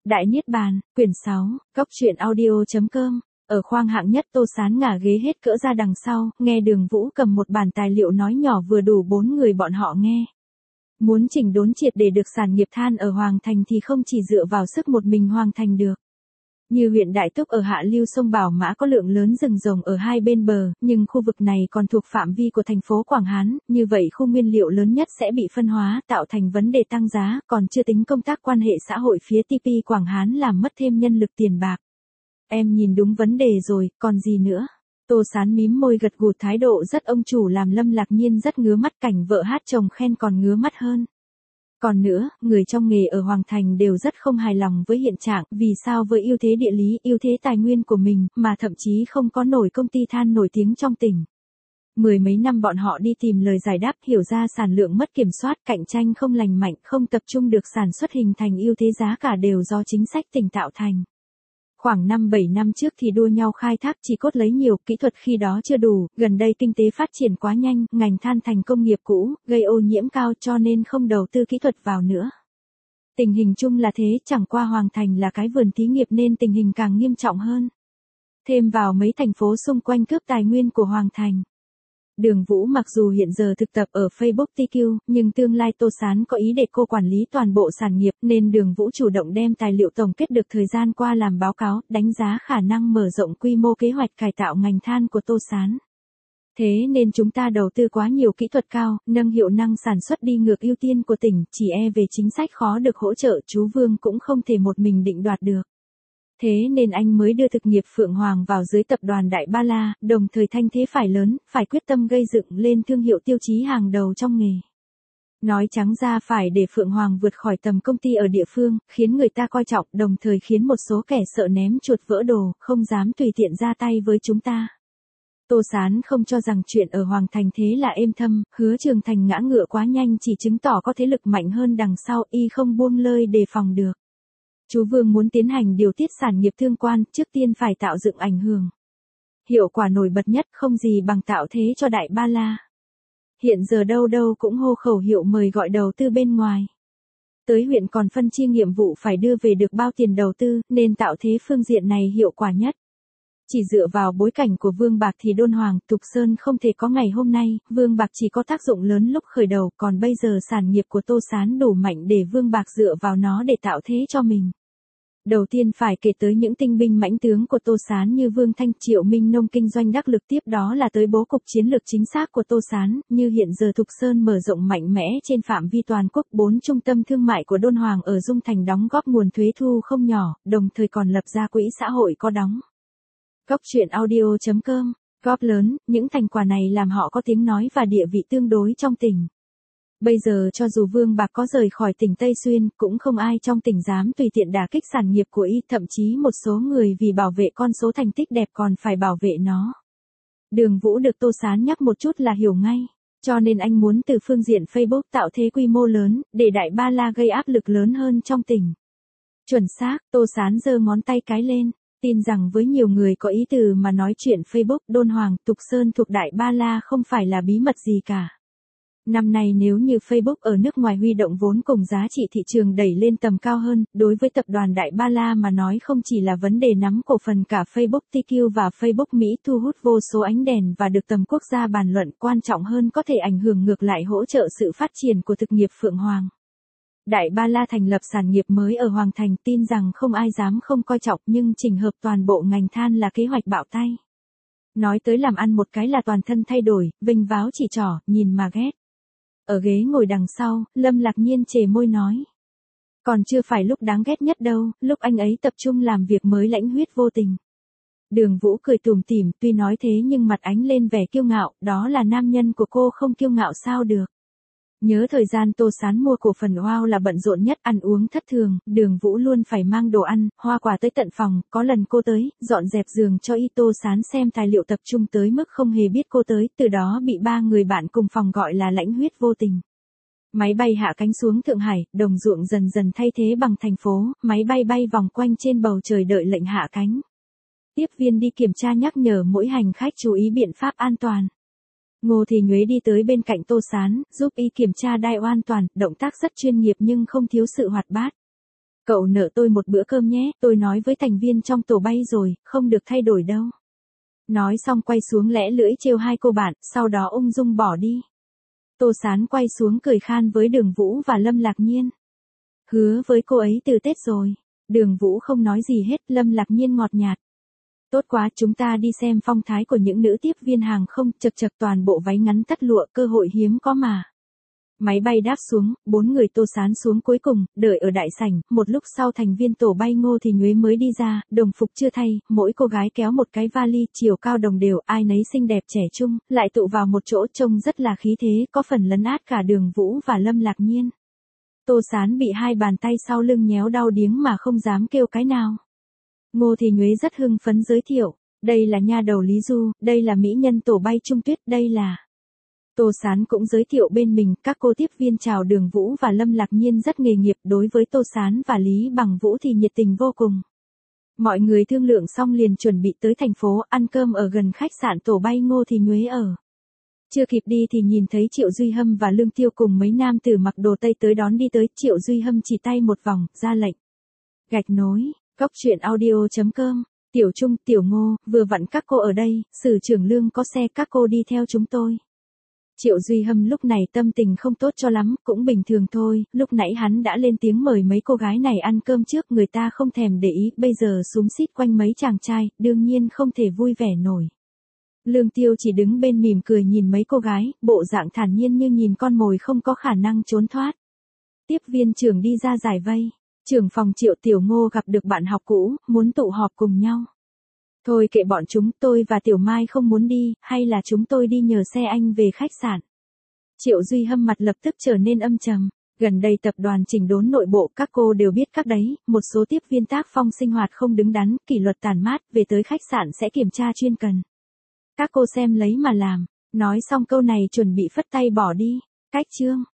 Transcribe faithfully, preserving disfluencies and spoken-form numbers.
Đại Niết Bàn, quyển sáu, Cóc truyện audio chấm com. Ở khoang hạng nhất Tô Sán ngả ghế hết cỡ ra đằng sau, nghe Đường Vũ cầm một bản tài liệu nói nhỏ vừa đủ bốn người bọn họ nghe. Muốn chỉnh đốn triệt để được sản nghiệp than ở Hoàng Thành thì không chỉ dựa vào sức một mình Hoàng Thành được. Như huyện Đại Túc ở hạ lưu sông Bảo Mã có lượng lớn rừng rồng ở hai bên bờ, nhưng khu vực này còn thuộc phạm vi của thành phố Quảng Hán, như vậy khu nguyên liệu lớn nhất sẽ bị phân hóa, tạo thành vấn đề tăng giá, còn chưa tính công tác quan hệ xã hội phía tê pê Quảng Hán làm mất thêm nhân lực tiền bạc. Em nhìn đúng vấn đề rồi, còn gì nữa? Tô Sán mím môi gật gù, thái độ rất ông chủ làm Lâm Lạc Nhiên rất ngứa mắt, cảnh vợ hát chồng khen còn ngứa mắt hơn. Còn nữa, người trong nghề ở Hoàng Thành đều rất không hài lòng với hiện trạng, vì sao với ưu thế địa lý, ưu thế tài nguyên của mình, mà thậm chí không có nổi công ty than nổi tiếng trong tỉnh. Mười mấy năm bọn họ đi tìm lời giải đáp, hiểu ra sản lượng mất kiểm soát, cạnh tranh không lành mạnh, không tập trung được sản xuất hình thành ưu thế giá cả đều do chính sách tỉnh tạo thành. Khoảng năm bảy năm trước thì đua nhau khai thác chỉ cốt lấy nhiều, kỹ thuật khi đó chưa đủ, gần đây kinh tế phát triển quá nhanh, ngành than thành công nghiệp cũ, gây ô nhiễm cao cho nên không đầu tư kỹ thuật vào nữa. Tình hình chung là thế, chẳng qua Hoàng Thành là cái vườn thí nghiệp nên tình hình càng nghiêm trọng hơn. Thêm vào mấy thành phố xung quanh cướp tài nguyên của Hoàng Thành. Đường Vũ mặc dù hiện giờ thực tập ở Facebook tê quy, nhưng tương lai Tô Sán có ý để cô quản lý toàn bộ sản nghiệp nên Đường Vũ chủ động đem tài liệu tổng kết được thời gian qua làm báo cáo, đánh giá khả năng mở rộng quy mô kế hoạch cải tạo ngành than của Tô Sán. Thế nên chúng ta đầu tư quá nhiều kỹ thuật cao, nâng hiệu năng sản xuất đi ngược ưu tiên của tỉnh, chỉ e về chính sách khó được hỗ trợ, chú Vương cũng không thể một mình định đoạt được. Thế nên anh mới đưa thực nghiệp Phượng Hoàng vào dưới tập đoàn Đại Ba La, đồng thời thanh thế phải lớn, phải quyết tâm gây dựng lên thương hiệu tiêu chí hàng đầu trong nghề. Nói trắng ra phải để Phượng Hoàng vượt khỏi tầm công ty ở địa phương, khiến người ta coi trọng, đồng thời khiến một số kẻ sợ ném chuột vỡ đồ, không dám tùy tiện ra tay với chúng ta. Tô Sán không cho rằng chuyện ở Hoàng Thành thế là êm thâm, Hứa Trường Thành ngã ngựa quá nhanh chỉ chứng tỏ có thế lực mạnh hơn đằng sau, y không buông lơi đề phòng được. Chú Vương muốn tiến hành điều tiết sản nghiệp thương quan, trước tiên phải tạo dựng ảnh hưởng. Hiệu quả nổi bật nhất không gì bằng tạo thế cho Đại Ba La. Hiện giờ đâu đâu cũng hô khẩu hiệu mời gọi đầu tư bên ngoài. Tới huyện còn phân chia nhiệm vụ phải đưa về được bao tiền đầu tư, nên tạo thế phương diện này hiệu quả nhất. Chỉ dựa vào bối cảnh của Vương Bạc thì Đôn Hoàng, Thục Sơn không thể có ngày hôm nay, Vương Bạc chỉ có tác dụng lớn lúc khởi đầu, còn bây giờ sản nghiệp của Tô Sán đủ mạnh để Vương Bạc dựa vào nó để tạo thế cho mình. Đầu tiên phải kể tới những tinh binh mãnh tướng của Tô Sán như Vương Thanh, Triệu Minh Nông kinh doanh đắc lực, tiếp đó là tới bố cục chiến lược chính xác của Tô Sán, như hiện giờ Thục Sơn mở rộng mạnh mẽ trên phạm vi toàn quốc, bốn trung tâm thương mại của Đôn Hoàng ở Dung Thành đóng góp nguồn thuế thu không nhỏ, đồng thời còn lập ra quỹ xã hội có đóng. Cóc truyện audio chấm com, góp lớn, những thành quả này làm họ có tiếng nói và địa vị tương đối trong tỉnh. Bây giờ cho dù Vương Bạc có rời khỏi tỉnh Tây Xuyên, cũng không ai trong tỉnh dám tùy tiện đả kích sản nghiệp của y, thậm chí một số người vì bảo vệ con số thành tích đẹp còn phải bảo vệ nó. Đường Vũ được Tô Sán nhắc một chút là hiểu ngay, cho nên anh muốn từ phương diện Facebook tạo thế quy mô lớn, để Đại Ba La gây áp lực lớn hơn trong tỉnh. Chuẩn xác, Tô Sán giơ ngón tay cái lên. Tin rằng với nhiều người có ý từ mà nói chuyện Facebook, Đôn Hoàng, Thục Sơn thuộc Đại Ba La không phải là bí mật gì cả. Năm nay nếu như Facebook ở nước ngoài huy động vốn cùng giá trị thị trường đẩy lên tầm cao hơn, đối với tập đoàn Đại Ba La mà nói không chỉ là vấn đề nắm cổ phần cả Facebook tê quy và Facebook Mỹ thu hút vô số ánh đèn và được tầm quốc gia bàn luận, quan trọng hơn có thể ảnh hưởng ngược lại hỗ trợ sự phát triển của thực nghiệp Phượng Hoàng. Đại Ba La thành lập sản nghiệp mới ở Hoàng Thành, tin rằng không ai dám không coi trọng, nhưng chỉnh hợp toàn bộ ngành than là kế hoạch bạo tay. Nói tới làm ăn một cái là toàn thân thay đổi, vênh váo chỉ trỏ, nhìn mà ghét. Ở ghế ngồi đằng sau, Lâm Lạc Nhiên chề môi nói. Còn chưa phải lúc đáng ghét nhất đâu, lúc anh ấy tập trung làm việc mới lãnh huyết vô tình. Đường Vũ cười tủm tỉm, tuy nói thế nhưng mặt ánh lên vẻ kiêu ngạo, đó là nam nhân của cô không kiêu ngạo sao được. Nhớ thời gian Tô Sán mua cổ phần Wow là bận rộn nhất, ăn uống thất thường, Đường Vũ luôn phải mang đồ ăn, hoa quả tới tận phòng, có lần cô tới, dọn dẹp giường cho y. Tô Sán xem tài liệu tập trung tới mức không hề biết cô tới, từ đó bị ba người bạn cùng phòng gọi là lãnh huyết vô tình. Máy bay hạ cánh xuống Thượng Hải, đồng ruộng dần dần thay thế bằng thành phố, máy bay bay vòng quanh trên bầu trời đợi lệnh hạ cánh. Tiếp viên đi kiểm tra nhắc nhở mỗi hành khách chú ý biện pháp an toàn. Ngô Thì Nhuế đi tới bên cạnh Tô Sán, giúp y kiểm tra đai an toàn, động tác rất chuyên nghiệp nhưng không thiếu sự hoạt bát. Cậu nợ tôi một bữa cơm nhé, tôi nói với thành viên trong tổ bay rồi, không được thay đổi đâu. Nói xong quay xuống lẽ lưỡi trêu hai cô bạn, sau đó ung dung bỏ đi. Tô Sán quay xuống cười khan với Đường Vũ và Lâm Lạc Nhiên. Hứa với cô ấy từ Tết rồi. Đường Vũ không nói gì hết, Lâm Lạc Nhiên ngọt nhạt. Tốt quá, chúng ta đi xem phong thái của những nữ tiếp viên hàng không, chật chật toàn bộ váy ngắn tất lụa, cơ hội hiếm có mà. Máy bay đáp xuống, bốn người Tô Sán xuống cuối cùng, đợi ở đại sảnh, một lúc sau thành viên tổ bay Ngô Thì Nhuế mới đi ra, đồng phục chưa thay, mỗi cô gái kéo một cái vali, chiều cao đồng đều, ai nấy xinh đẹp trẻ trung, lại tụ vào một chỗ trông rất là khí thế, có phần lấn át cả Đường Vũ và Lâm Lạc Nhiên. Tô Sán bị hai bàn tay sau lưng nhéo đau điếng mà không dám kêu cái nào. Ngô Thì Nhuế rất hưng phấn giới thiệu, đây là nha đầu Lý Du, đây là mỹ nhân tổ bay Trung Tuyết, đây là... Tô Sán cũng giới thiệu bên mình, các cô tiếp viên chào Đường Vũ và Lâm Lạc Nhiên rất nghề nghiệp, đối với Tô Sán và Lý Bằng Vũ thì nhiệt tình vô cùng. Mọi người thương lượng xong liền chuẩn bị tới thành phố, ăn cơm ở gần khách sạn tổ bay Ngô Thì Nhuế ở. Chưa kịp đi thì nhìn thấy Triệu Duy Hâm và Lương Tiêu cùng mấy nam tử mặc đồ Tây tới đón đi tới, Triệu Duy Hâm chỉ tay một vòng, ra lệnh. Gạch nối, cốc truyện audio chấm com, Tiểu Trung, Tiểu Ngô, vừa vặn các cô ở đây, Sử trưởng Lương có xe các cô đi theo chúng tôi. Triệu Duy Hâm lúc này tâm tình không tốt cho lắm, cũng bình thường thôi, lúc nãy hắn đã lên tiếng mời mấy cô gái này ăn cơm trước, người ta không thèm để ý, bây giờ xúm xít quanh mấy chàng trai, đương nhiên không thể vui vẻ nổi. Lương Tiêu chỉ đứng bên mỉm cười nhìn mấy cô gái, bộ dạng thản nhiên như nhìn con mồi không có khả năng trốn thoát. Tiếp viên trưởng đi ra giải vây, trưởng phòng Triệu Tiểu Ngô gặp được bạn học cũ, muốn tụ họp cùng nhau. Thôi kệ bọn chúng, tôi và Tiểu Mai không muốn đi, hay là chúng tôi đi nhờ xe anh về khách sạn. Triệu Duy Hâm mặt lập tức trở nên âm trầm. Gần đây tập đoàn chỉnh đốn nội bộ, các cô đều biết các đấy, một số tiếp viên tác phong sinh hoạt không đứng đắn, kỷ luật tàn mát, về tới khách sạn sẽ kiểm tra chuyên cần. Các cô xem lấy mà làm. Nói xong câu này chuẩn bị phất tay bỏ đi. Cách chương.